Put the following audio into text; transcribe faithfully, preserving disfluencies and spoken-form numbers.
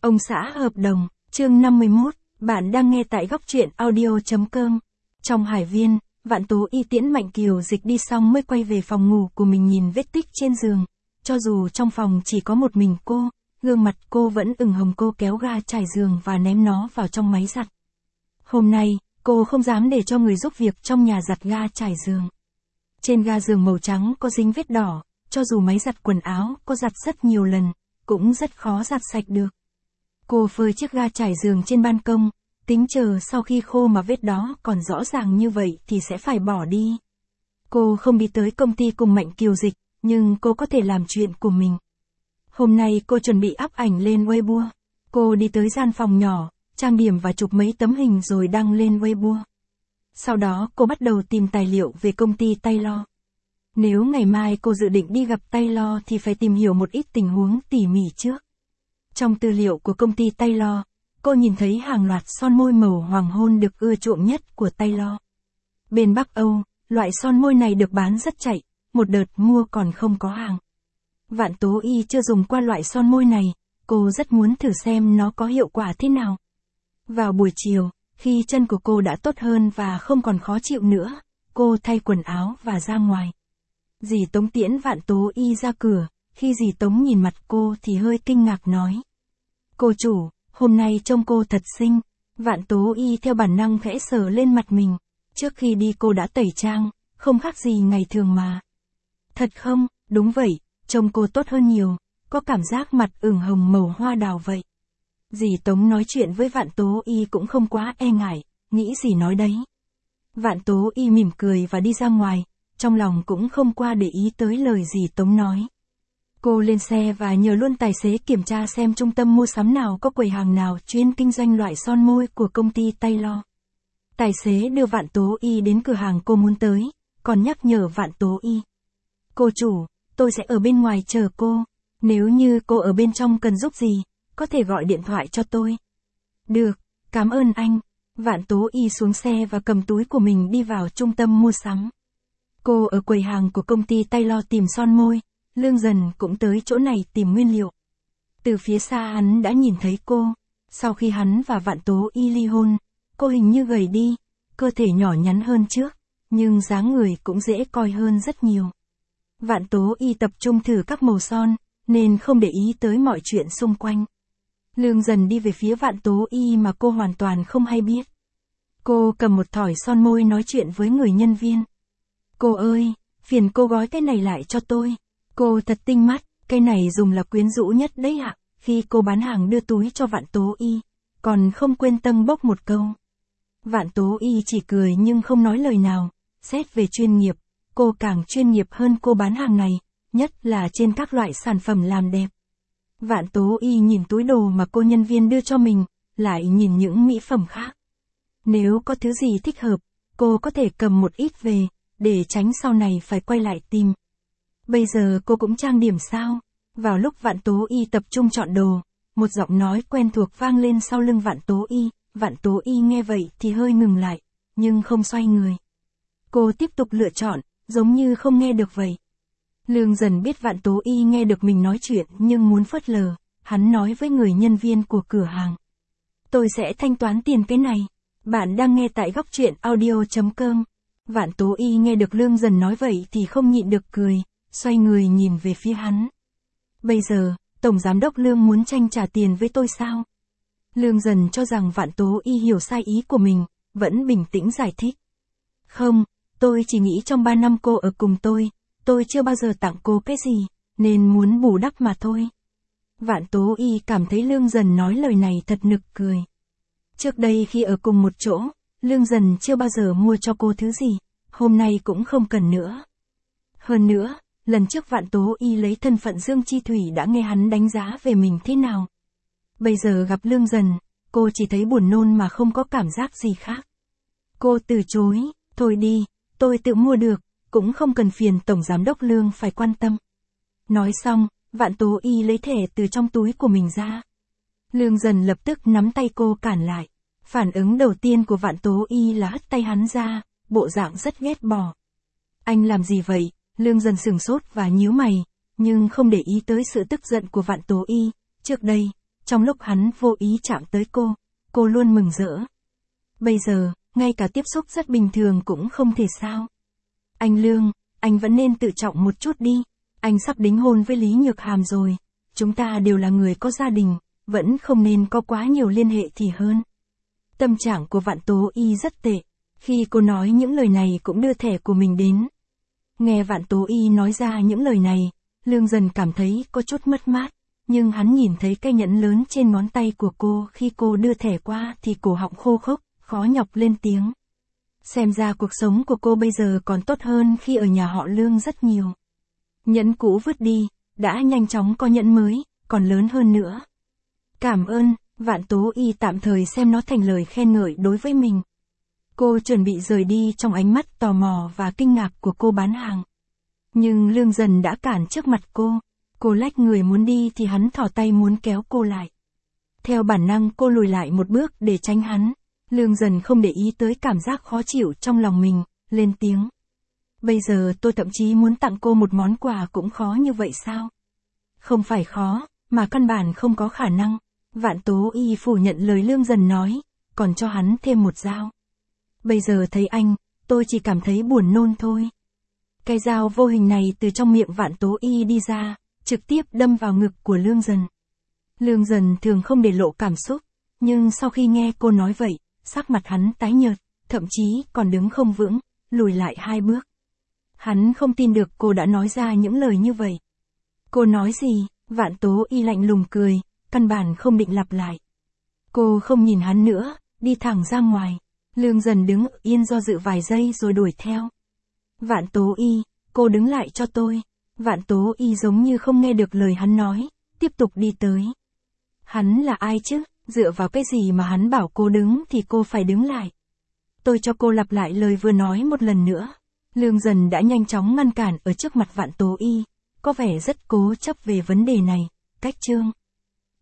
Ông xã hợp đồng, chương năm mươi mốt, bạn đang nghe tại góc truyện audio chấm com. Trong Hải Viên, Vạn Tố Y tiễn Mạnh Kiều Dịch đi xong mới quay về phòng ngủ của mình nhìn vết tích trên giường. Cho dù trong phòng chỉ có một mình cô, gương mặt cô vẫn ửng hồng. Cô kéo ga trải giường và ném nó vào trong máy giặt. Hôm nay, cô không dám để cho người giúp việc trong nhà giặt ga trải giường. Trên ga giường màu trắng có dính vết đỏ, cho dù máy giặt quần áo có giặt rất nhiều lần, cũng rất khó giặt sạch được. Cô phơi chiếc ga trải giường trên ban công, tính chờ sau khi khô mà vết đó còn rõ ràng như vậy thì sẽ phải bỏ đi. Cô không đi tới công ty cùng Mạnh Kiều Dịch, nhưng cô có thể làm chuyện của mình. Hôm nay cô chuẩn bị up ảnh lên Weibo. Cô đi tới gian phòng nhỏ, trang điểm và chụp mấy tấm hình rồi đăng lên Weibo. Sau đó cô bắt đầu tìm tài liệu về công ty Taylor. Nếu ngày mai cô dự định đi gặp Taylor thì phải tìm hiểu một ít tình huống tỉ mỉ trước. Trong tư liệu của công ty Taylor, cô nhìn thấy hàng loạt son môi màu hoàng hôn được ưa chuộng nhất của Taylor. Bên Bắc Âu, loại son môi này được bán rất chạy, một đợt mua còn không có hàng. Vạn Tố Y chưa dùng qua loại son môi này, cô rất muốn thử xem nó có hiệu quả thế nào. Vào buổi chiều, khi chân của cô đã tốt hơn và không còn khó chịu nữa, cô thay quần áo và ra ngoài. Dì Tống tiễn Vạn Tố Y ra cửa, khi dì Tống nhìn mặt cô thì hơi kinh ngạc nói. Cô chủ, hôm nay trông cô thật xinh. Vạn Tố Y theo bản năng khẽ sờ lên mặt mình. Trước khi đi cô đã tẩy trang, không khác gì ngày thường mà. Thật không? Đúng vậy, trông cô tốt hơn nhiều, có cảm giác mặt ửng hồng màu hoa đào vậy. Dì Tống nói chuyện với Vạn Tố Y cũng không quá e ngại, nghĩ gì nói đấy. Vạn Tố Y mỉm cười và đi ra ngoài, trong lòng cũng không qua để ý tới lời dì Tống nói. Cô lên xe và nhờ luôn tài xế kiểm tra xem trung tâm mua sắm nào có quầy hàng nào chuyên kinh doanh loại son môi của công ty Taylor. Tài xế đưa Vạn Tố Y đến cửa hàng cô muốn tới, còn nhắc nhở Vạn Tố Y. Cô chủ, tôi sẽ ở bên ngoài chờ cô, nếu như cô ở bên trong cần giúp gì, có thể gọi điện thoại cho tôi. Được, cảm ơn anh. Vạn Tố Y xuống xe và cầm túi của mình đi vào trung tâm mua sắm. Cô ở quầy hàng của công ty Taylor tìm son môi, Lương Dần cũng tới chỗ này tìm nguyên liệu. Từ phía xa hắn đã nhìn thấy cô, sau khi hắn và Vạn Tố Y ly hôn, cô hình như gầy đi, cơ thể nhỏ nhắn hơn trước, nhưng dáng người cũng dễ coi hơn rất nhiều. Vạn Tố Y tập trung thử các màu son, nên không để ý tới mọi chuyện xung quanh. Lương Dần đi về phía Vạn Tố Y mà cô hoàn toàn không hay biết. Cô cầm một thỏi son môi nói chuyện với người nhân viên. Cô ơi, phiền cô gói cái này lại cho tôi. Cô thật tinh mắt, cái này dùng là quyến rũ nhất đấy ạ. Khi cô bán hàng đưa túi cho Vạn Tố Y, còn không quên tâng bốc một câu. Vạn Tố Y chỉ cười nhưng không nói lời nào. Xét về chuyên nghiệp, cô càng chuyên nghiệp hơn cô bán hàng này, nhất là trên các loại sản phẩm làm đẹp. Vạn Tố Y nhìn túi đồ mà cô nhân viên đưa cho mình, lại nhìn những mỹ phẩm khác. Nếu có thứ gì thích hợp, cô có thể cầm một ít về, để tránh sau này phải quay lại tìm. Bây giờ cô cũng trang điểm sao? Vào lúc Vạn Tố Y tập trung chọn đồ, một giọng nói quen thuộc vang lên sau lưng Vạn Tố Y. Vạn Tố Y nghe vậy thì hơi ngừng lại, nhưng không xoay người. Cô tiếp tục lựa chọn, giống như không nghe được vậy. Lương Dần biết Vạn Tố Y nghe được mình nói chuyện nhưng muốn phớt lờ, hắn nói với người nhân viên của cửa hàng. Tôi sẽ thanh toán tiền cái này. Bạn đang nghe tại góc truyện audio chấm com. Vạn Tố Y nghe được Lương Dần nói vậy thì không nhịn được cười, xoay người nhìn về phía hắn. Bây giờ, Tổng Giám đốc Lương muốn tranh trả tiền với tôi sao? Lương Dần cho rằng Vạn Tố Y hiểu sai ý của mình, vẫn bình tĩnh giải thích. Không, tôi chỉ nghĩ trong ba năm cô ở cùng tôi, tôi chưa bao giờ tặng cô cái gì, nên muốn bù đắp mà thôi. Vạn Tố Y cảm thấy Lương Dần nói lời này thật nực cười. Trước đây khi ở cùng một chỗ, Lương Dần chưa bao giờ mua cho cô thứ gì, hôm nay cũng không cần nữa. Hơn nữa, lần trước Vạn Tố Y lấy thân phận Dương Chi Thủy đã nghe hắn đánh giá về mình thế nào. Bây giờ gặp Lương Dần, cô chỉ thấy buồn nôn mà không có cảm giác gì khác. Cô từ chối, thôi đi, tôi tự mua được, cũng không cần phiền Tổng Giám đốc Lương phải quan tâm. Nói xong, Vạn Tố Y lấy thẻ từ trong túi của mình ra. Lương Dần lập tức nắm tay cô cản lại. Phản ứng đầu tiên của Vạn Tố Y là hất tay hắn ra, bộ dạng rất ghét bỏ. Anh làm gì vậy? Lương Dần sửng sốt và nhíu mày, nhưng không để ý tới sự tức giận của Vạn Tố Y. Trước đây, trong lúc hắn vô ý chạm tới cô, cô luôn mừng rỡ. Bây giờ, ngay cả tiếp xúc rất bình thường cũng không thể sao. Anh Lương, anh vẫn nên tự trọng một chút đi. Anh sắp đính hôn với Lý Nhược Hàm rồi. Chúng ta đều là người có gia đình, vẫn không nên có quá nhiều liên hệ thì hơn. Tâm trạng của Vạn Tố Y rất tệ. Khi cô nói những lời này cũng đưa thẻ của mình đến. Nghe Vạn Tố Y nói ra những lời này, Lương dần cảm thấy có chút mất mát. Nhưng hắn nhìn thấy cái nhẫn lớn trên ngón tay của cô khi cô đưa thẻ qua thì cổ họng khô khốc, khó nhọc lên tiếng. Xem ra cuộc sống của cô bây giờ còn tốt hơn khi ở nhà họ Lương rất nhiều. Nhẫn cũ vứt đi, đã nhanh chóng có nhẫn mới, còn lớn hơn nữa. Cảm ơn, Vạn Tố Y tạm thời xem nó thành lời khen ngợi đối với mình. Cô chuẩn bị rời đi trong ánh mắt tò mò và kinh ngạc của cô bán hàng. Nhưng Lương dần đã cản trước mặt cô. Cô lách người muốn đi thì hắn thò tay muốn kéo cô lại. Theo bản năng cô lùi lại một bước để tránh hắn. Lương dần không để ý tới cảm giác khó chịu trong lòng mình, lên tiếng. Bây giờ tôi thậm chí muốn tặng cô một món quà cũng khó như vậy sao? Không phải khó, mà căn bản không có khả năng. Vạn Tố Y phủ nhận lời Lương dần nói, còn cho hắn thêm một dao. Bây giờ thấy anh, tôi chỉ cảm thấy buồn nôn thôi. Cái dao vô hình này từ trong miệng Vạn Tố Y đi ra, trực tiếp đâm vào ngực của Lương dần. Lương dần thường không để lộ cảm xúc, nhưng sau khi nghe cô nói vậy, sắc mặt hắn tái nhợt, thậm chí còn đứng không vững, lùi lại hai bước. Hắn không tin được cô đã nói ra những lời như vậy. Cô nói gì? Vạn Tố Y lạnh lùng cười, căn bản không định lặp lại. Cô không nhìn hắn nữa, đi thẳng ra ngoài. Lương dần đứng yên do dự vài giây rồi đuổi theo. Vạn Tố Y, cô đứng lại cho tôi. Vạn Tố Y giống như không nghe được lời hắn nói, tiếp tục đi tới. Hắn là ai chứ? Dựa vào cái gì mà hắn bảo cô đứng thì cô phải đứng lại. Tôi cho cô lặp lại lời vừa nói một lần nữa. Lương dần đã nhanh chóng ngăn cản ở trước mặt Vạn Tố Y, có vẻ rất cố chấp về vấn đề này. Cách chương